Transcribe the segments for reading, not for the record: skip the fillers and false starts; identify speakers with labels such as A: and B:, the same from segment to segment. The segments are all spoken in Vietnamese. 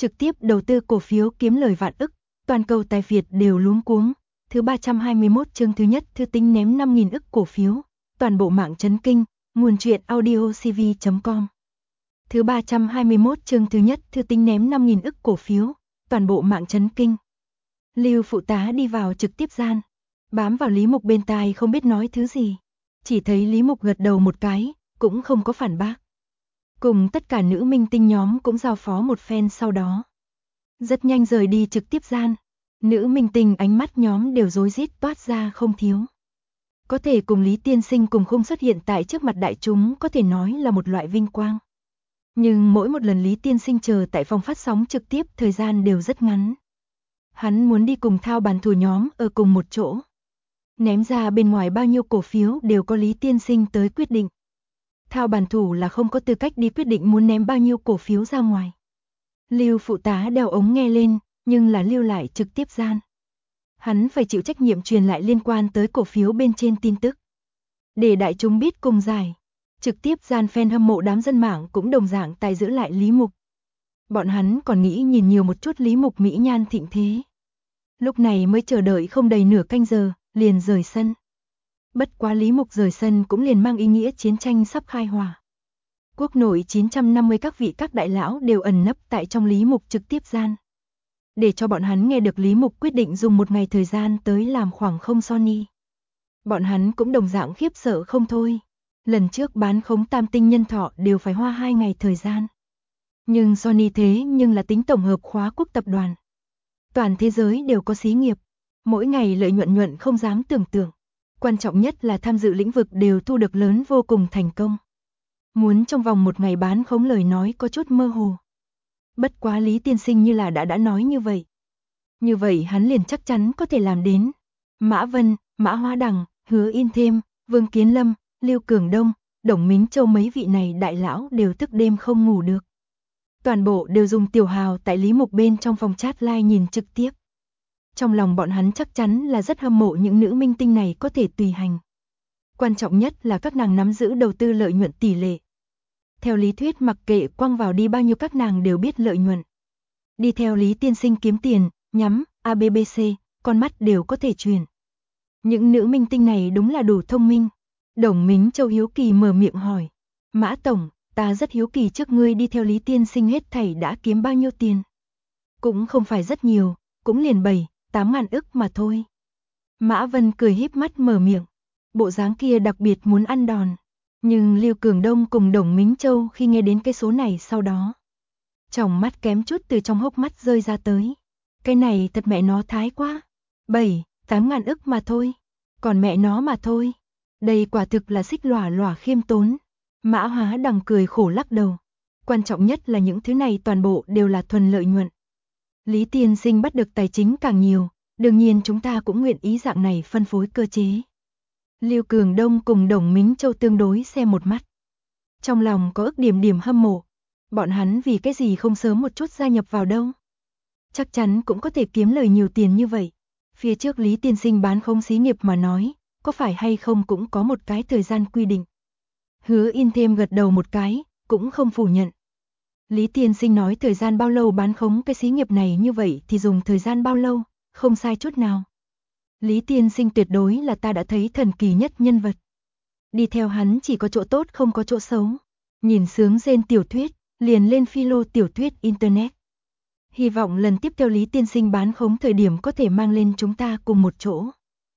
A: trực tiếp đầu tư cổ phiếu kiếm lời vạn ức, toàn cầu tài Việt đều luống cuống. Thứ 321 chương thứ nhất Thư Tính ném 5.000 ức cổ phiếu, toàn bộ mạng chấn kinh, nguồn truyện audiocv.com. Thứ 321 chương thứ nhất Thư Tính ném 5.000 ức cổ phiếu, toàn bộ mạng chấn kinh. Lưu phụ tá đi vào trực tiếp gian, bám vào Lý Mục bên tai không biết nói thứ gì. Chỉ thấy Lý Mục gật đầu một cái, cũng không có phản bác. Cùng tất cả nữ minh tinh nhóm cũng giao phó một phen sau đó. Rất nhanh rời đi trực tiếp gian. Nữ minh tinh ánh mắt nhóm đều rối rít toát ra không thiếu. Có thể cùng Lý Tiên Sinh cùng khung xuất hiện tại trước mặt đại chúng có thể nói là một loại vinh quang. Nhưng mỗi một lần Lý Tiên Sinh chờ tại phòng phát sóng trực tiếp thời gian đều rất ngắn. Hắn muốn đi cùng thao bàn thủ nhóm ở cùng một chỗ. Ném ra bên ngoài bao nhiêu cổ phiếu đều có Lý Tiên Sinh tới quyết định. Thao bàn thủ là không có tư cách đi quyết định muốn ném bao nhiêu cổ phiếu ra ngoài. Lưu phụ tá đeo ống nghe lên, nhưng là lưu lại trực tiếp gian. Hắn phải chịu trách nhiệm truyền lại liên quan tới cổ phiếu bên trên tin tức. Để đại chúng biết cùng giải. Trực tiếp gian fan hâm mộ đám dân mạng cũng đồng dạng tài giữ lại Lý Mục. Bọn hắn còn nghĩ nhìn nhiều một chút Lý Mục mỹ nhan thịnh thế. Lúc này mới chờ đợi không đầy nửa canh giờ, liền rời sân. Bất quá Lý Mục rời sân cũng liền mang ý nghĩa chiến tranh sắp khai hỏa. Quốc nội 950 các đại lão đều ẩn nấp tại trong Lý Mục trực tiếp gian. Để cho bọn hắn nghe được Lý Mục quyết định dùng một ngày thời gian tới làm khoảng không Sony. Bọn hắn cũng đồng dạng khiếp sợ không thôi. Lần trước bán khống tam tinh nhân thọ đều phải hoa 2 ngày thời gian. Nhưng Sony thế nhưng là tính tổng hợp khóa quốc tập đoàn. Toàn thế giới đều có xí nghiệp. Mỗi ngày lợi nhuận không dám tưởng tượng. Quan trọng nhất là tham dự lĩnh vực đều thu được lớn vô cùng thành công. Muốn trong vòng một ngày bán khống lời nói có chút mơ hồ. Bất quá Lý Tiên Sinh như là đã nói như vậy. Như vậy hắn liền chắc chắn có thể làm đến. Mã Vân, Mã Hóa Đằng, Hứa Yên Thêm, Vương Kiến Lâm, Lưu Cường Đông, Đồng Mính Châu mấy vị này đại lão đều thức đêm không ngủ được. Toàn bộ đều dùng tiểu hào tại Lý Mục bên trong phòng chat live nhìn trực tiếp. Trong lòng bọn hắn chắc chắn là rất hâm mộ những nữ minh tinh này có thể tùy hành. Quan trọng nhất là các nàng nắm giữ đầu tư lợi nhuận tỷ lệ. Theo lý thuyết mặc kệ quăng vào đi bao nhiêu các nàng đều biết lợi nhuận. Đi theo Lý Tiên Sinh kiếm tiền, nhắm, ABBC, con mắt đều có thể truyền. Những nữ minh tinh này đúng là đủ thông minh. Đồng Mính Châu hiếu kỳ mở miệng hỏi. Mã Tổng, ta rất hiếu kỳ trước ngươi đi theo Lý Tiên Sinh hết thảy đã kiếm bao nhiêu tiền. Cũng không phải rất nhiều, cũng liền 7-8 ngàn ức mà thôi. Mã Vân cười híp mắt mở miệng. Bộ dáng kia đặc biệt muốn ăn đòn. Nhưng Lưu Cường Đông cùng Đồng Mính Châu khi nghe đến cái số này sau đó. Tròng mắt kém chút từ trong hốc mắt rơi ra tới. Cái này thật mẹ nó thái quá. 7-8 ngàn ức mà thôi. Còn mẹ nó mà thôi. Đây quả thực là xích lòa lòa khiêm tốn. Mã Hóa Đằng cười khổ lắc đầu. Quan trọng nhất là những thứ này toàn bộ đều là thuần lợi nhuận. Lý Tiên Sinh bắt được tài chính càng nhiều, đương nhiên chúng ta cũng nguyện ý dạng này phân phối cơ chế. Lưu Cường Đông cùng Đồng Mính Châu tương đối xem một mắt. Trong lòng có ức điểm hâm mộ. Bọn hắn vì cái gì không sớm một chút gia nhập vào đâu. Chắc chắn cũng có thể kiếm lời nhiều tiền như vậy. Phía trước Lý Tiên Sinh bán không xí nghiệp mà nói, có phải hay không cũng có một cái thời gian quy định. Hứa Yên Thêm gật đầu một cái, cũng không phủ nhận. Lý Tiên Sinh nói thời gian bao lâu bán khống cái xí nghiệp này như vậy thì dùng thời gian bao lâu, không sai chút nào. Lý Tiên Sinh tuyệt đối là ta đã thấy thần kỳ nhất nhân vật. Đi theo hắn chỉ có chỗ tốt không có chỗ xấu. Nhìn sướng rên tiểu thuyết, liền lên philo tiểu thuyết Internet. Hy vọng lần tiếp theo Lý Tiên Sinh bán khống thời điểm có thể mang lên chúng ta cùng một chỗ.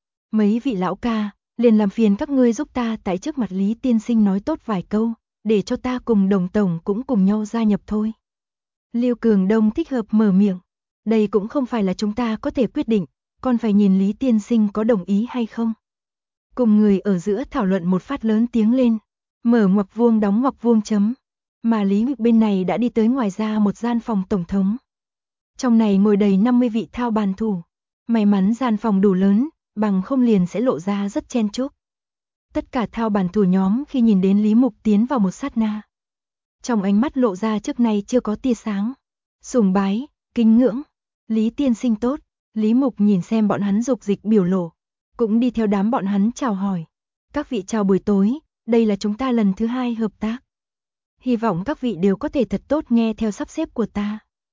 A: Mấy vị lão ca, liền làm phiền các ngươi giúp ta tại trước mặt Lý Tiên Sinh nói tốt vài câu, để cho ta cùng Đồng Tổng cũng cùng nhau gia nhập thôi. Lưu Cường Đông thích hợp mở miệng. Đây cũng không phải là chúng ta có thể quyết định, còn phải nhìn Lý Tiên Sinh có đồng ý hay không. Cùng người ở giữa thảo luận một phát lớn tiếng lên. Mở ngoặc vuông đóng ngoặc vuông chấm. Mà Lý Mục bên này đã đi tới ngoài ra một gian phòng tổng thống. Trong này ngồi đầy 50 vị thao bàn thủ. May mắn gian phòng đủ lớn, bằng không liền sẽ lộ ra rất chen chúc. Tất cả thao bàn thủ nhóm khi nhìn đến Lý Mục tiến vào một sát na. Trong ánh mắt lộ ra trước nay chưa có tia sáng. Sùng bái, kính ngưỡng. Lý Tiên Sinh tốt. Lý Mục nhìn xem bọn hắn dục dịch biểu lộ. Cũng đi theo đám bọn hắn chào hỏi. Các vị chào buổi tối, đây là chúng ta lần thứ 2 hợp tác. Hy vọng các vị đều có thể thật tốt nghe theo sắp xếp của ta.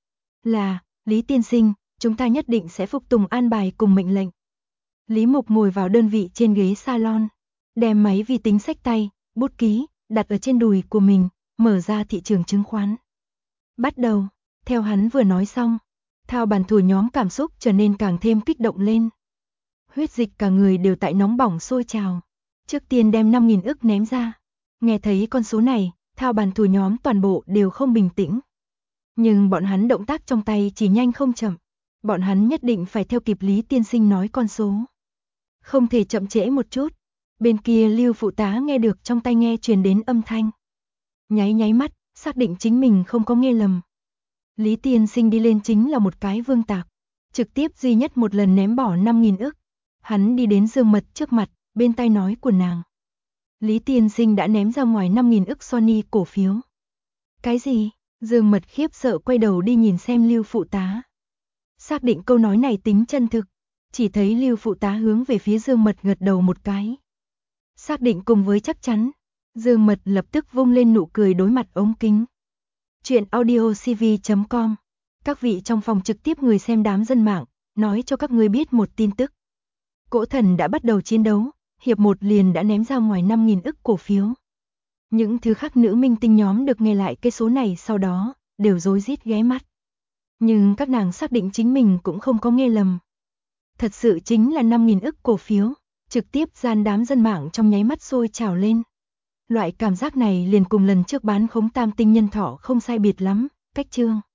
A: Là, Lý tiên sinh, chúng ta nhất định sẽ phục tùng an bài cùng mệnh lệnh. Lý Mục ngồi vào đơn vị trên ghế salon, đem máy vi tính xách tay, bút ký, đặt ở trên đùi của mình, mở ra thị trường chứng khoán. Bắt đầu, theo hắn vừa nói xong, thao bàn thủ nhóm cảm xúc trở nên càng thêm kích động lên. Huyết dịch cả người đều tại nóng bỏng sôi trào. Trước tiên đem 5.000 ức ném ra. Nghe thấy con số này, thao bàn thủ nhóm toàn bộ đều không bình tĩnh. Nhưng bọn hắn động tác trong tay chỉ nhanh không chậm. Bọn hắn nhất định phải theo kịp Lý tiên sinh nói con số. Không thể chậm trễ một chút. Bên kia Lưu phụ tá nghe được trong tai nghe truyền đến âm thanh. Nháy nháy mắt, xác định chính mình không có nghe lầm. Lý tiên sinh đi lên chính là một cái vương tạc. Trực tiếp duy nhất một lần ném bỏ 5.000 ức. Hắn đi đến Dương Mật trước mặt, bên tai nói của nàng. Lý tiên sinh đã ném ra ngoài 5.000 ức Sony cổ phiếu. Cái gì? Dương Mật khiếp sợ quay đầu đi nhìn xem Lưu phụ tá. Xác định câu nói này tính chân thực, chỉ thấy Lưu phụ tá hướng về phía Dương Mật gật đầu một cái. Xác định cùng với chắc chắn, Dương Mật lập tức vung lên nụ cười đối mặt ống kính. Chuyện audiocv.com. Các vị trong phòng trực tiếp người xem đám dân mạng, nói cho các ngươi biết một tin tức. Cỗ Thần đã bắt đầu chiến đấu, hiệp 1 liền đã ném ra ngoài 5.000 ức cổ phiếu. Những thứ khác nữ minh tinh nhóm được nghe lại cái số này sau đó, đều rối rít ghé mắt. Nhưng các nàng xác định chính mình cũng không có nghe lầm. Thật sự chính là 5.000 ức cổ phiếu, trực tiếp gian đám dân mạng trong nháy mắt sôi trào lên. Loại cảm giác này liền cùng lần trước bán khống tam tinh nhân thỏ không sai biệt lắm, cách chương.